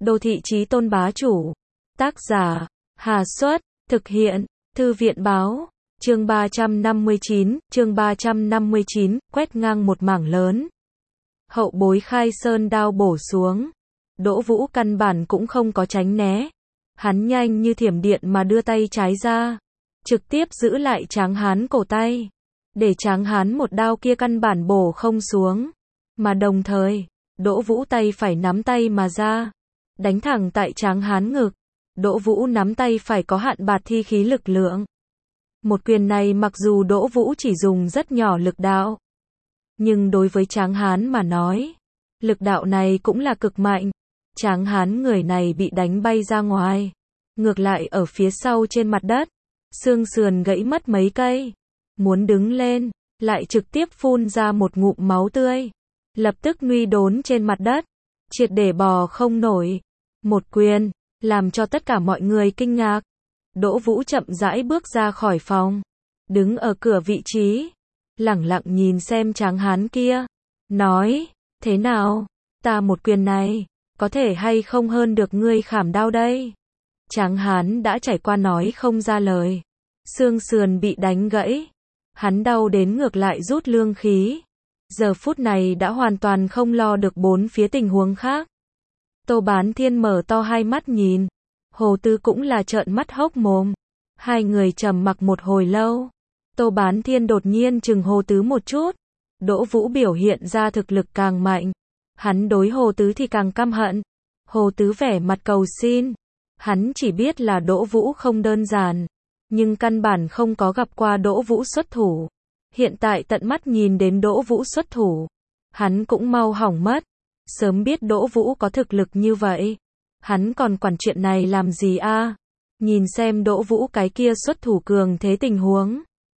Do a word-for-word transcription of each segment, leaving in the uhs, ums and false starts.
Đô thị chí tôn bá chủ. Tác giả, Hà Xuất, thực hiện, Thư viện báo. Chương ba trăm năm mươi chín, chương ba trăm năm mươi chín, quét ngang một mảng lớn. Hậu bối khai sơn đao bổ xuống. Đỗ Vũ căn bản cũng không có tránh né. Hắn nhanh như thiểm điện mà đưa tay trái ra, trực tiếp giữ lại Tráng Hán cổ tay, để Tráng Hán một đao kia căn bản bổ không xuống. Mà đồng thời, Đỗ Vũ tay phải nắm tay mà ra, đánh thẳng tại Tráng Hán ngực. Đỗ Vũ nắm tay phải có hạn bạt thi khí lực lượng. Một quyền này mặc dù Đỗ Vũ chỉ dùng rất nhỏ lực đạo, nhưng đối với Tráng Hán mà nói, lực đạo này cũng là cực mạnh. Tráng Hán người này bị đánh bay ra ngoài, ngược lại ở phía sau trên mặt đất, xương sườn gãy mất mấy cây, muốn đứng lên, lại trực tiếp phun ra một ngụm máu tươi, lập tức nguy đốn trên mặt đất, triệt để bò không nổi. Một quyền, làm cho tất cả mọi người kinh ngạc. Đỗ Vũ chậm rãi bước ra khỏi phòng, đứng ở cửa vị trí, lẳng lặng nhìn xem Tráng Hán kia, nói, thế nào, ta một quyền này, có thể hay không hơn được ngươi khảm đao đây? Tráng Hán đã trải qua nói không ra lời, xương sườn bị đánh gãy, hắn đau đến ngược lại rút lương khí, giờ phút này đã hoàn toàn không lo được bốn phía tình huống khác. Tô Bán Thiên mở to hai mắt nhìn, Hồ Tứ cũng là trợn mắt hốc mồm, hai người trầm mặc một hồi lâu. Tô Bán Thiên đột nhiên chừng Hồ Tứ một chút, Đỗ Vũ biểu hiện ra thực lực càng mạnh, hắn đối Hồ Tứ thì càng căm hận. Hồ Tứ vẻ mặt cầu xin, hắn chỉ biết là Đỗ Vũ không đơn giản, nhưng căn bản không có gặp qua Đỗ Vũ xuất thủ. Hiện tại tận mắt nhìn đến Đỗ Vũ xuất thủ, hắn cũng mau hỏng mất. Sớm biết Đỗ Vũ có thực lực như vậy, hắn còn quản chuyện này làm gì a? Nhìn xem Đỗ Vũ cái kia xuất thủ cường thế tình huống,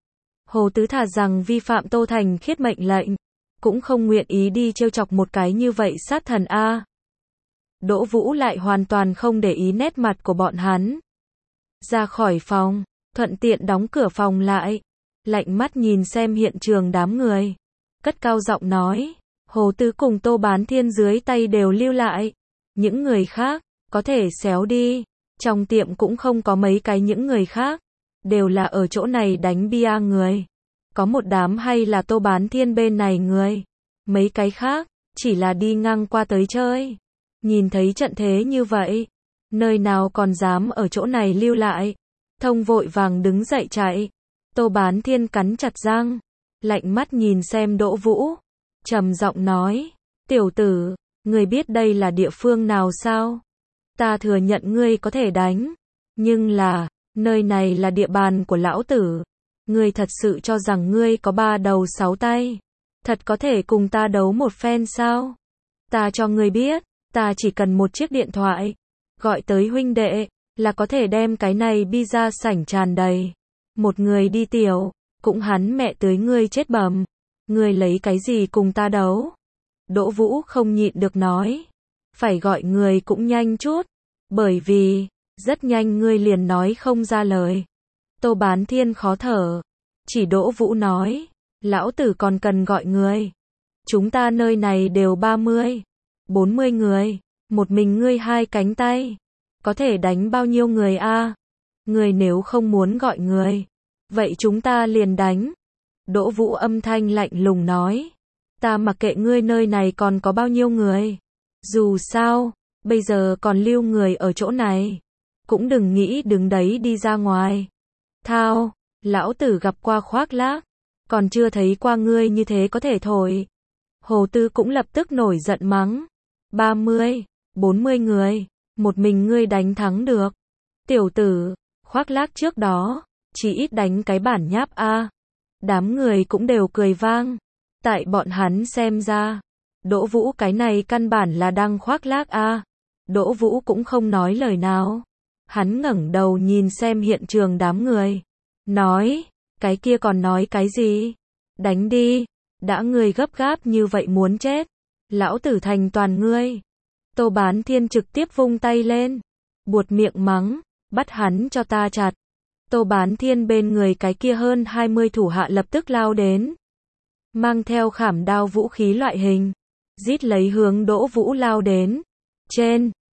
Hồ Tứ thà rằng vi phạm Tô Thành Khiết mệnh lệnh, cũng không nguyện ý đi trêu chọc một cái như vậy sát thần a. Đỗ Vũ lại hoàn toàn không để ý nét mặt của bọn hắn. Ra khỏi phòng, thuận tiện đóng cửa phòng lại, lạnh mắt nhìn xem hiện trường đám người, cất cao giọng nói, Hồ Tứ cùng Tô Bán Thiên dưới tay đều lưu lại, những người khác, có thể xéo đi. Trong tiệm cũng không có mấy cái những người khác, đều là ở chỗ này đánh bia người. Có một đám hay là Tô Bán Thiên bên này người, mấy cái khác, chỉ là đi ngang qua tới chơi. Nhìn thấy trận thế như vậy, nơi nào còn dám ở chỗ này lưu lại. Thông vội vàng đứng dậy chạy. Tô Bán Thiên cắn chặt răng, lạnh mắt nhìn xem Đỗ Vũ, trầm giọng nói, tiểu tử, ngươi biết đây là địa phương nào sao? Ta thừa nhận ngươi có thể đánh, nhưng là, nơi này là địa bàn của lão tử. Ngươi thật sự cho rằng ngươi có ba đầu sáu tay, thật có thể cùng ta đấu một phen sao? Ta cho ngươi biết, ta chỉ cần một chiếc điện thoại, gọi tới huynh đệ, là có thể đem cái này bi ra sảnh tràn đầy. Một người đi tiểu, cũng hắn mẹ tới ngươi chết bầm. Ngươi lấy cái gì cùng ta đấu? Đỗ Vũ không nhịn được nói, phải gọi người cũng nhanh chút, bởi vì, rất nhanh ngươi liền nói không ra lời. Tô Bán Thiên khó thở, chỉ Đỗ Vũ nói, lão tử còn cần gọi người. Chúng ta nơi này đều ba mươi, bốn mươi người, một mình ngươi hai cánh tay, có thể đánh bao nhiêu người a? Ngươi nếu không muốn gọi người, vậy chúng ta liền đánh. Đỗ Vũ âm thanh lạnh lùng nói, ta mặc kệ ngươi nơi này còn có bao nhiêu người. Dù sao, bây giờ còn lưu người ở chỗ này, cũng đừng nghĩ đứng đấy đi ra ngoài. Thao, lão tử gặp qua khoác lác, còn chưa thấy qua ngươi như thế có thể thổi. Hồ Tư cũng lập tức nổi giận mắng, ba mươi, bốn mươi người, một mình ngươi đánh thắng được. Tiểu tử, khoác lác trước đó, chỉ ít đánh cái bản nháp a. Đám người cũng đều cười vang. Tại bọn hắn xem ra, Đỗ Vũ cái này căn bản là đang khoác lác a. Đỗ Vũ cũng không nói lời nào. Hắn ngẩng đầu nhìn xem hiện trường đám người, nói, cái kia còn nói cái gì? Đánh đi, đã ngươi gấp gáp như vậy muốn chết, lão tử thành toàn ngươi. Tô Bán Thiên trực tiếp vung tay lên, buột miệng mắng, bắt hắn cho ta chặt. Tô Bán Thiên bên người cái kia hơn hai mươi thủ hạ lập tức lao đến, mang theo khảm đao vũ khí loại hình, rít lấy hướng Đỗ Vũ lao đến. Trên,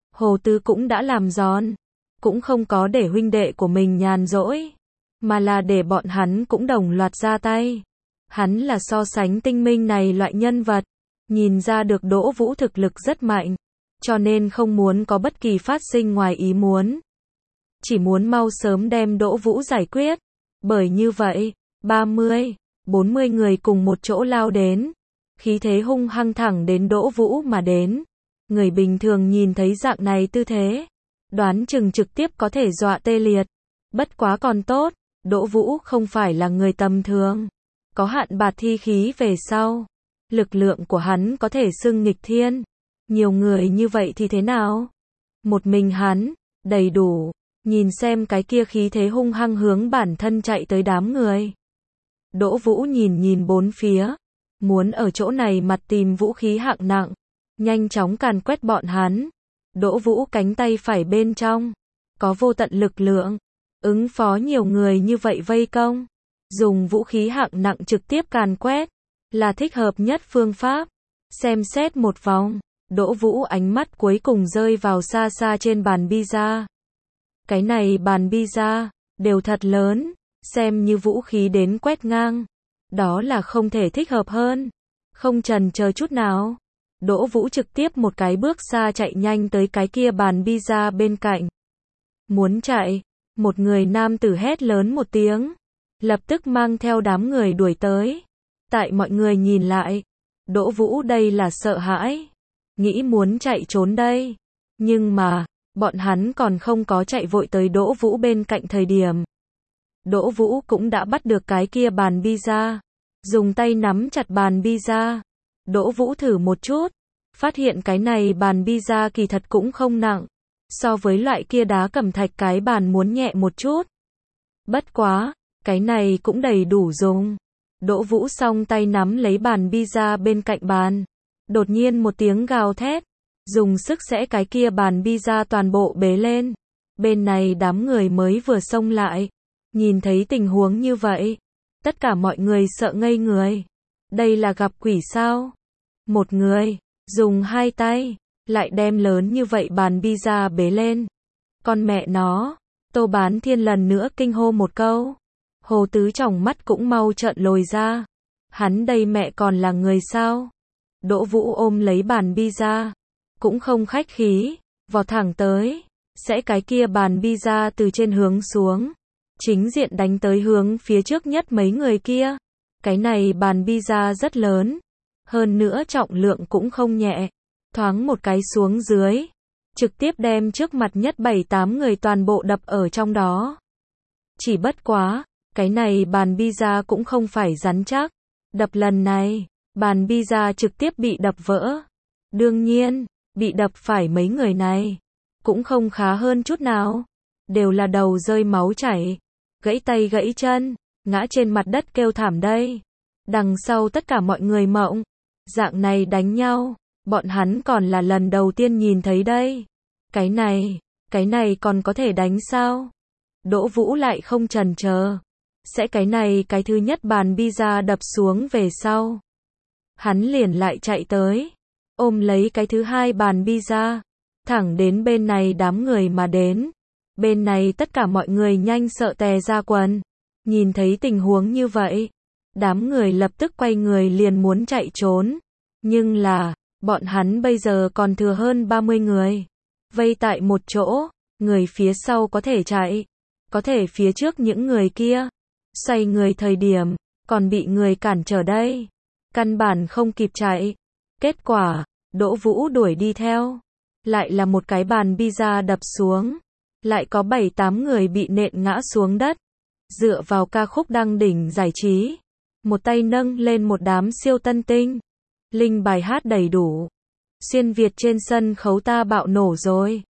Hồ Tứ cũng đã làm giòn, cũng không có để huynh đệ của mình nhàn rỗi, mà là để bọn hắn cũng đồng loạt ra tay. Hắn là so sánh tinh minh này loại nhân vật, nhìn ra được Đỗ Vũ thực lực rất mạnh, cho nên không muốn có bất kỳ phát sinh ngoài ý muốn. Chỉ muốn mau sớm đem Đỗ Vũ giải quyết, bởi như vậy, ba mươi, bốn mươi người cùng một chỗ lao đến, khí thế hung hăng thẳng đến Đỗ Vũ mà đến. Người bình thường nhìn thấy dạng này tư thế, đoán chừng trực tiếp có thể dọa tê liệt. Bất quá còn tốt, Đỗ Vũ không phải là người tầm thường, có hạn bạt thi khí về sau, lực lượng của hắn có thể xưng nghịch thiên. Nhiều người như vậy thì thế nào? Một mình hắn, đầy đủ. Nhìn xem cái kia khí thế hung hăng hướng bản thân chạy tới đám người. Đỗ Vũ nhìn nhìn bốn phía, muốn ở chỗ này mặt tìm vũ khí hạng nặng, nhanh chóng càn quét bọn hắn. Đỗ Vũ cánh tay phải bên trong, có vô tận lực lượng, ứng phó nhiều người như vậy vây công. Dùng vũ khí hạng nặng trực tiếp càn quét, là thích hợp nhất phương pháp. Xem xét một vòng, Đỗ Vũ ánh mắt cuối cùng rơi vào xa xa trên bàn pizza. Cái này bàn pizza, đều thật lớn, xem như vũ khí đến quét ngang. Đó là không thể thích hợp hơn. Không chần chờ chút nào, Đỗ Vũ trực tiếp một cái bước xa chạy nhanh tới cái kia bàn pizza bên cạnh. Muốn chạy, một người nam tử hét lớn một tiếng, lập tức mang theo đám người đuổi tới. Tại mọi người nhìn lại, Đỗ Vũ đây là sợ hãi, nghĩ muốn chạy trốn đây. Nhưng mà, bọn hắn còn không có chạy vội tới Đỗ Vũ bên cạnh thời điểm. Đỗ Vũ cũng đã bắt được cái kia bàn pizza, dùng tay nắm chặt bàn pizza. Đỗ Vũ thử một chút, phát hiện cái này bàn pizza kỳ thật cũng không nặng, so với loại kia đá cẩm thạch cái bàn muốn nhẹ một chút. Bất quá, cái này cũng đầy đủ dùng. Đỗ Vũ song tay nắm lấy bàn pizza bên cạnh bàn, đột nhiên một tiếng gào thét, dùng sức xẽ cái kia bàn pizza toàn bộ bế lên. Bên này đám người mới vừa xông lại, nhìn thấy tình huống như vậy, tất cả mọi người sợ ngây người. Đây là gặp quỷ sao? Một người, dùng hai tay, lại đem lớn như vậy bàn pizza bế lên. Con mẹ nó, Tô Bán Thiên lần nữa kinh hô một câu. Hồ Tứ tròng mắt cũng mau trợn lồi ra. Hắn đây mẹ còn là người sao? Đỗ Vũ ôm lấy bàn pizza, cũng không khách khí, vọt thẳng tới, sẽ cái kia bàn pizza từ trên hướng xuống, chính diện đánh tới hướng phía trước nhất mấy người kia. Cái này bàn pizza rất lớn, hơn nữa trọng lượng cũng không nhẹ, thoáng một cái xuống dưới, trực tiếp đem trước mặt nhất bảy tám người toàn bộ đập ở trong đó. Chỉ bất quá, cái này bàn pizza cũng không phải rắn chắc, đập lần này, bàn pizza trực tiếp bị đập vỡ. Đương nhiên, bị đập phải mấy người này, cũng không khá hơn chút nào, đều là đầu rơi máu chảy, gãy tay gãy chân, ngã trên mặt đất kêu thảm đây. Đằng sau tất cả mọi người mộng, dạng này đánh nhau, bọn hắn còn là lần đầu tiên nhìn thấy đây. Cái này, cái này còn có thể đánh sao? Đỗ Vũ lại không chần chờ, sẽ cái này cái thứ nhất bàn pizza đập xuống về sau. Hắn liền lại chạy tới, ôm lấy cái thứ hai bàn pizza, thẳng đến bên này đám người mà đến. Bên này tất cả mọi người nhanh sợ tè ra quần. Nhìn thấy tình huống như vậy, đám người lập tức quay người liền muốn chạy trốn. Nhưng là, bọn hắn bây giờ còn thừa hơn ba mươi người. Vây tại một chỗ, người phía sau có thể chạy, có thể phía trước những người kia. Xoay người thời điểm, còn bị người cản trở đây. Căn bản không kịp chạy. Kết quả, Đỗ Vũ đuổi đi theo. Lại là một cái bàn pizza đập xuống. Lại có bảy tám người bị nện ngã xuống đất. Dựa vào ca khúc đăng đỉnh giải trí, một tay nâng lên một đám siêu tân tinh. Linh bài hát đầy đủ. Xuyên Việt trên sân khấu ta bạo nổ rồi.